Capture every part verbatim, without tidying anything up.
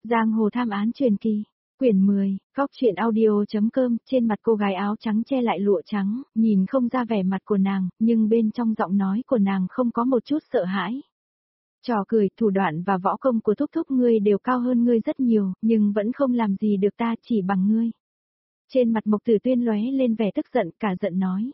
Giang hồ tham án truyền kỳ, quyển mười, góc truyện audio.com, trên mặt cô gái áo trắng che lại lụa trắng, nhìn không ra vẻ mặt của nàng, nhưng bên trong giọng nói của nàng không có một chút sợ hãi. Trò cười, thủ đoạn và võ công của thúc thúc ngươi đều cao hơn ngươi rất nhiều, nhưng vẫn không làm gì được ta chỉ bằng ngươi. Trên mặt Mộc Tử Tuyên lóe lên vẻ tức giận, cả giận nói.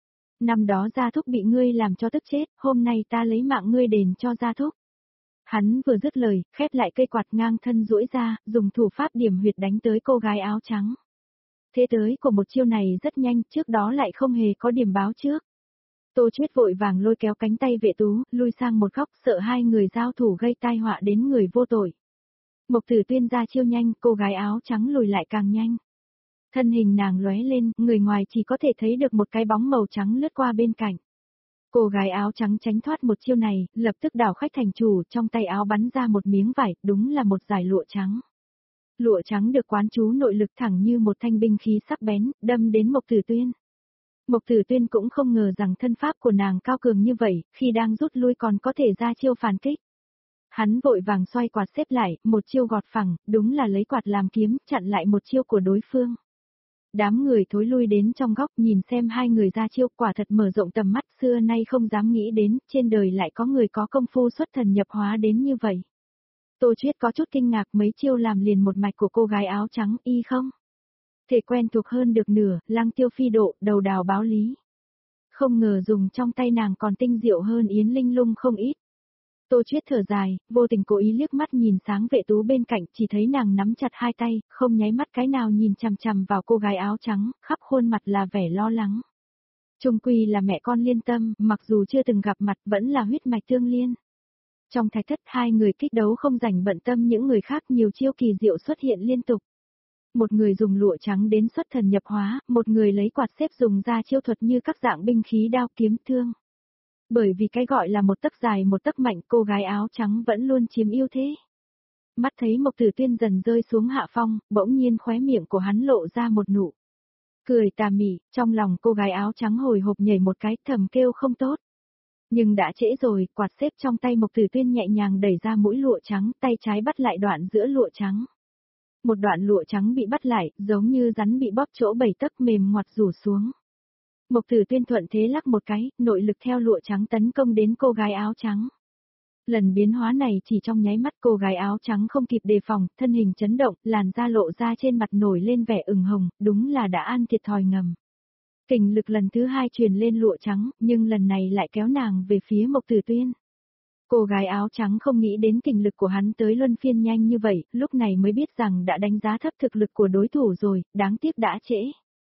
Năm đó gia thúc bị ngươi làm cho tức chết, hôm nay ta lấy mạng ngươi đền cho gia thúc. Hắn vừa dứt lời, khép lại cây quạt ngang thân duỗi ra, dùng thủ pháp điểm huyệt đánh tới cô gái áo trắng. Thế tới của một chiêu này rất nhanh, trước đó lại không hề có điểm báo trước. Tô Chuyết vội vàng lôi kéo cánh tay Vệ Tú, lui sang một góc, sợ hai người giao thủ gây tai họa đến người vô tội. Mộc Tử Tuyên ra chiêu nhanh, cô gái áo trắng lùi lại càng nhanh. Thân hình nàng lóe lên, người ngoài chỉ có thể thấy được một cái bóng màu trắng lướt qua bên cạnh. Cô gái áo trắng tránh thoát một chiêu này, lập tức đảo khách thành chủ, trong tay áo bắn ra một miếng vải, đúng là một dải lụa trắng. Lụa trắng được quán chú nội lực thẳng như một thanh binh khí sắc bén, đâm đến Mộc Tử Tuyên. Mộc Tử Tuyên cũng không ngờ rằng thân pháp của nàng cao cường như vậy, khi đang rút lui còn có thể ra chiêu phản kích. Hắn vội vàng xoay quạt xếp lại, một chiêu gọt phẳng, đúng là lấy quạt làm kiếm, chặn lại một chiêu của đối phương. Đám người thối lui đến trong góc nhìn xem hai người ra chiêu, quả thật mở rộng tầm mắt, xưa nay không dám nghĩ đến, trên đời lại có người có công phu xuất thần nhập hóa đến như vậy. Tô Chuyết có chút kinh ngạc, mấy chiêu làm liền một mạch của cô gái áo trắng, y không? Thể quen thuộc hơn được nửa, Lăng Tiêu phi độ, đầu đào báo lý. Không ngờ dùng trong tay nàng còn tinh diệu hơn Yến Linh Lung không ít. Tô Chuyết thở dài, vô tình cố ý liếc mắt nhìn sáng Vệ Tú bên cạnh, chỉ thấy nàng nắm chặt hai tay, không nháy mắt cái nào nhìn chằm chằm vào cô gái áo trắng, khắp khuôn mặt là vẻ lo lắng. Chung quy là mẹ con liên tâm, mặc dù chưa từng gặp mặt vẫn là huyết mạch tương liên. Trong thạch thất hai người kích đấu không rảnh bận tâm những người khác, nhiều chiêu kỳ diệu xuất hiện liên tục. Một người dùng lụa trắng đến xuất thần nhập hóa, một người lấy quạt xếp dùng ra chiêu thuật như các dạng binh khí đao kiếm thương. Bởi vì cái gọi là một tấc dài một tấc mạnh, cô gái áo trắng vẫn luôn chiếm ưu thế. Mắt thấy Mộc Tử Tuyên dần rơi xuống hạ phong, bỗng nhiên khóe miệng của hắn lộ ra một nụ cười tà mị, trong lòng cô gái áo trắng hồi hộp nhảy một cái, thầm kêu không tốt. Nhưng đã trễ rồi, quạt xếp trong tay Mộc Tử Tuyên nhẹ nhàng đẩy ra mũi lụa trắng, tay trái bắt lại đoạn giữa lụa trắng. Một đoạn lụa trắng bị bắt lại, giống như rắn bị bóp chỗ bảy tấc mềm ngoặt rủ xuống. Mộc Tử Tuyên thuận thế lắc một cái, nội lực theo lụa trắng tấn công đến cô gái áo trắng. Lần biến hóa này chỉ trong nháy mắt, cô gái áo trắng không kịp đề phòng, thân hình chấn động, làn da lộ ra trên mặt nổi lên vẻ ửng hồng, đúng là đã ăn thiệt thòi ngầm. Kình lực lần thứ hai truyền lên lụa trắng, nhưng lần này lại kéo nàng về phía Mộc Tử Tuyên. Cô gái áo trắng không nghĩ đến kình lực của hắn tới luân phiên nhanh như vậy, lúc này mới biết rằng đã đánh giá thấp thực lực của đối thủ rồi, đáng tiếc đã trễ.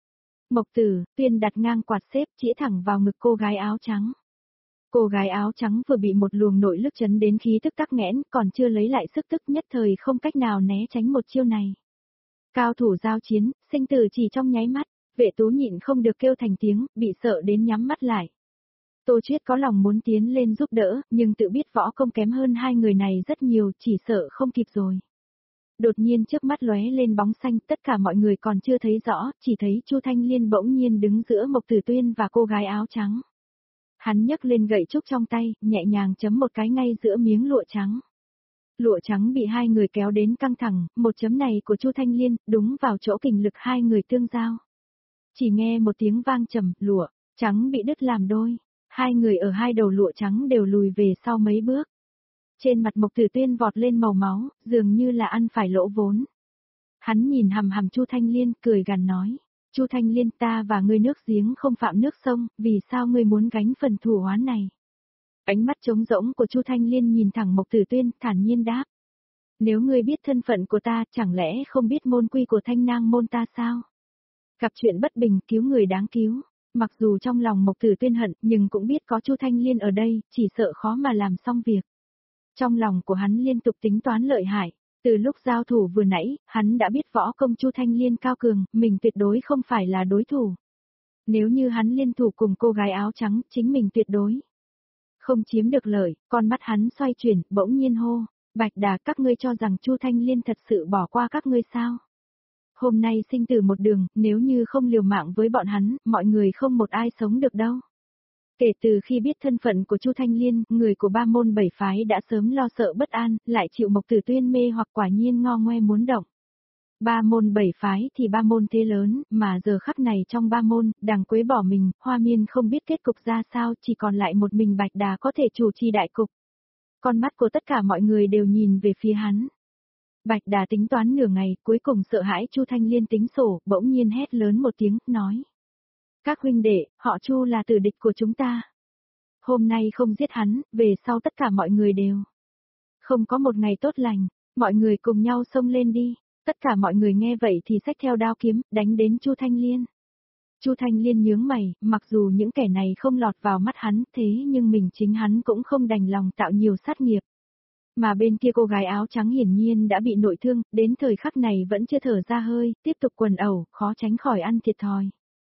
Mộc Tử Tuyên đặt ngang quạt xếp chĩa thẳng vào ngực cô gái áo trắng. Cô gái áo trắng vừa bị một luồng nội lực chấn đến khí tức tắc nghẽn, còn chưa lấy lại sức tức, nhất thời không cách nào né tránh một chiêu này. Cao thủ giao chiến, sinh tử chỉ trong nháy mắt, Vệ Tú nhịn không được kêu thành tiếng, bị sợ đến nhắm mắt lại. Tô Chuyết có lòng muốn tiến lên giúp đỡ, nhưng tự biết võ công kém hơn hai người này rất nhiều, chỉ sợ không kịp rồi. Đột nhiên trước mắt lóe lên bóng xanh, tất cả mọi người còn chưa thấy rõ, chỉ thấy Chu Thanh Liên bỗng nhiên đứng giữa Mộc Tử Tuyên và cô gái áo trắng. Hắn nhấc lên gậy trúc trong tay, nhẹ nhàng chấm một cái ngay giữa miếng lụa trắng. Lụa trắng bị hai người kéo đến căng thẳng, một chấm này của Chu Thanh Liên, đúng vào chỗ kình lực hai người tương giao. Chỉ nghe một tiếng vang trầm, lụa trắng bị đứt làm đôi, hai người ở hai đầu lụa trắng đều lùi về sau mấy bước. Trên mặt Mộc Tử Tuyên vọt lên màu máu, dường như là ăn phải lỗ vốn. Hắn nhìn hằm hằm Chu Thanh Liên, cười gằn nói, Chu Thanh Liên, ta và ngươi nước giếng không phạm nước sông, vì sao ngươi muốn gánh phần thù oán này? Ánh mắt trống rỗng của Chu Thanh Liên nhìn thẳng Mộc Tử Tuyên, thản nhiên đáp. Nếu ngươi biết thân phận của ta, chẳng lẽ không biết môn quy của Thanh Nang môn ta sao? Gặp chuyện bất bình, cứu người đáng cứu. Mặc dù trong lòng Mộc Tử Tuyên hận, nhưng cũng biết có Chu Thanh Liên ở đây, chỉ sợ khó mà làm xong việc. Trong lòng của hắn liên tục tính toán lợi hại, từ lúc giao thủ vừa nãy, hắn đã biết võ công Chu Thanh Liên cao cường, mình tuyệt đối không phải là đối thủ. Nếu như hắn liên thủ cùng cô gái áo trắng, chính mình tuyệt đối không chiếm được lợi, con mắt hắn xoay chuyển, bỗng nhiên hô, Bạch Đà, các ngươi cho rằng Chu Thanh Liên thật sự bỏ qua các ngươi sao? Hôm nay sinh tử một đường, nếu như không liều mạng với bọn hắn, mọi người không một ai sống được đâu. Kể từ khi biết thân phận của Chu Thanh Liên, người của ba môn bảy phái đã sớm lo sợ bất an, lại chịu Mộc Tử Tuyên mê hoặc quả nhiên ngo ngoe muốn động. Ba môn bảy phái thì ba môn thế lớn, mà giờ khắc này trong ba môn, Đằng Quế bỏ mình, Hoa Miên không biết kết cục ra sao, chỉ còn lại một mình Bạch Đà có thể chủ trì đại cục. Con mắt của tất cả mọi người đều nhìn về phía hắn. Bạch Đà tính toán nửa ngày, cuối cùng sợ hãi Chu Thanh Liên tính sổ, bỗng nhiên hét lớn một tiếng, nói. Các huynh đệ, họ Chu là tử địch của chúng ta. Hôm nay không giết hắn, về sau tất cả mọi người đều. Không có một ngày tốt lành, mọi người cùng nhau xông lên đi. Tất cả mọi người nghe vậy thì xách theo đao kiếm, đánh đến Chu Thanh Liên. Chu Thanh Liên nhướng mày, mặc dù những kẻ này không lọt vào mắt hắn, thế nhưng mình chính hắn cũng không đành lòng tạo nhiều sát nghiệp. Mà bên kia cô gái áo trắng hiển nhiên đã bị nội thương, đến thời khắc này vẫn chưa thở ra hơi, tiếp tục quần ẩu, khó tránh khỏi ăn thiệt thòi.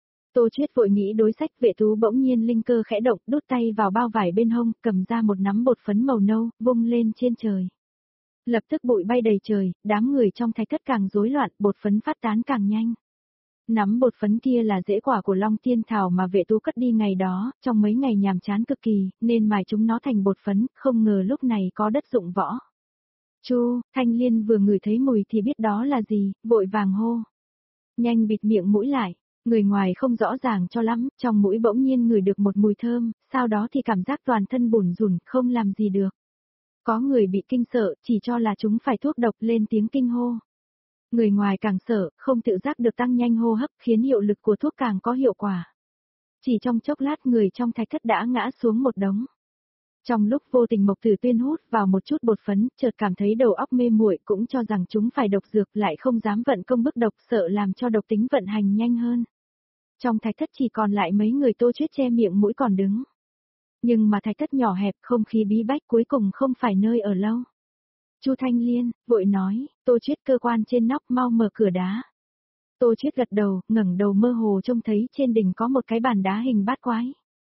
Tô Chuyết vội nghĩ đối sách, Vệ Tú bỗng nhiên linh cơ khẽ động, đút tay vào bao vải bên hông, cầm ra một nắm bột phấn màu nâu, vung lên trên trời. Lập tức bụi bay đầy trời, đám người trong thạch thất càng rối loạn, bột phấn phát tán càng nhanh. Nắm bột phấn kia là rễ quả của Long Tiên Thảo mà Vệ Tú cất đi ngày đó, trong mấy ngày nhàm chán cực kỳ, nên mài chúng nó thành bột phấn, không ngờ lúc này có đất dụng võ. Chu, Thanh Liên vừa ngửi thấy mùi thì biết đó là gì, vội vàng hô. Nhanh bịt miệng mũi lại, người ngoài không rõ ràng cho lắm, trong mũi bỗng nhiên ngửi được một mùi thơm, sau đó thì cảm giác toàn thân bủn rủn, không làm gì được. Có người bị kinh sợ, chỉ cho là chúng phải thuốc độc lên tiếng kinh hô. Người ngoài càng sợ, không tự giác được tăng nhanh hô hấp khiến hiệu lực của thuốc càng có hiệu quả. Chỉ trong chốc lát người trong thạch thất đã ngã xuống một đống. Trong lúc vô tình Mộc Tử Tuyên hút vào một chút bột phấn, chợt cảm thấy đầu óc mê muội, cũng cho rằng chúng phải độc dược, lại không dám vận công bức độc, sợ làm cho độc tính vận hành nhanh hơn. Trong thạch thất chỉ còn lại mấy người Tô Chuyết che miệng mũi còn đứng. Nhưng mà thạch thất nhỏ hẹp, không khí bí bách, cuối cùng không phải nơi ở lâu. Chu Thanh Liên vội nói, Tô Chuyết, cơ quan trên nóc mau mở cửa đá. Tô Chuyết gật đầu, ngẩng đầu mơ hồ trông thấy trên đỉnh có một cái bàn đá hình bát quái.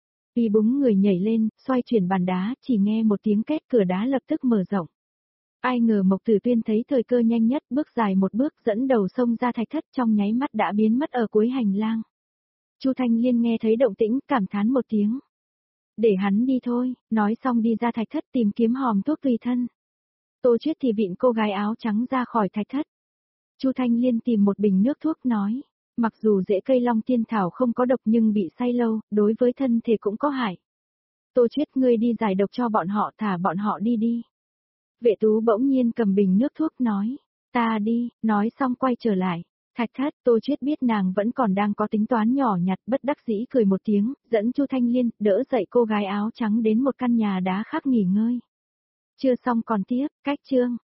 Y búng người nhảy lên, xoay chuyển bàn đá, chỉ nghe một tiếng két, cửa đá lập tức mở rộng. Ai ngờ Mộc Tử Tuyên thấy thời cơ nhanh nhất, bước dài một bước dẫn đầu xông ra thạch thất, trong nháy mắt đã biến mất ở cuối hành lang. Chu Thanh Liên nghe thấy động tĩnh, cảm thán một tiếng. Để hắn đi thôi, nói xong đi ra thạch thất tìm kiếm hòm thuốc tùy thân. Tô Chuyết thì vịn cô gái áo trắng ra khỏi thạch thất. Chu Thanh Liên tìm một bình nước thuốc nói, mặc dù rễ cây Long Tiên Thảo không có độc nhưng bị say lâu, đối với thân thể cũng có hại. Tô Chuyết, ngươi đi giải độc cho bọn họ, thả bọn họ đi đi. Vệ Tú bỗng nhiên cầm bình nước thuốc nói, ta đi, nói xong quay trở lại. Thạch thất, Tô Chuyết biết nàng vẫn còn đang có tính toán nhỏ nhặt, bất đắc dĩ cười một tiếng, dẫn Chu Thanh Liên, đỡ dậy cô gái áo trắng đến một căn nhà đá khác nghỉ ngơi. Chưa xong còn tiếp, cách chương.